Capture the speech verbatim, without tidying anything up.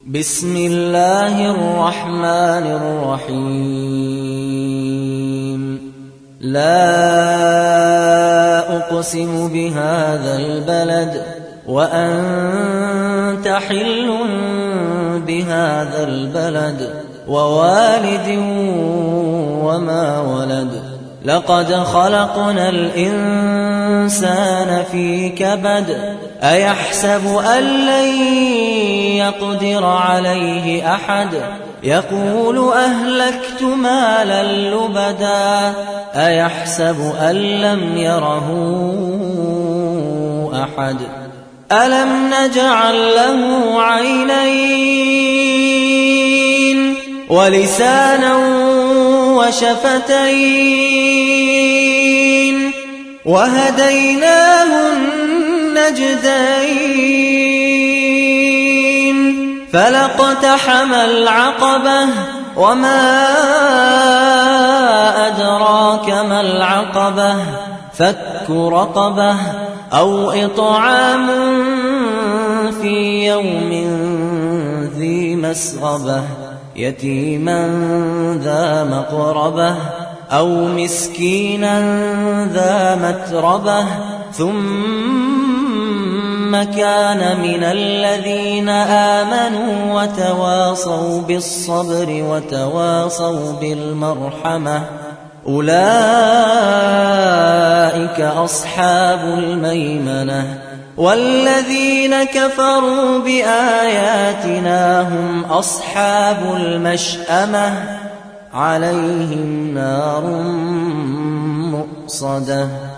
بسم الله الرحمن الرحيم لا أقسم بهذا البلد وأنت حل بهذا البلد ووالد وما ولد لقد خلقنا الإنسان في كبد أيحسب أن لن يقدر عليه أحد يقول أهلكت مالا لبدا أيحسب أن لم يره أحد ألم نجعل له عينين ولسانا وشفتين وهديناه النجدين فلاقتحم العقبة وما أدراك ما العقبة فك رقبة أو إطعام في يوم ذي مسغبة يتيما ذا مقربة أو مسكينا ذا متربة ثم كان من الذين آمنوا وتواصوا بالصبر وتواصوا بالمرحمة أولئك أصحاب الميمنة والذين كفروا بآياتنا هم أصحاب المشأمة عليهم نار مؤصدة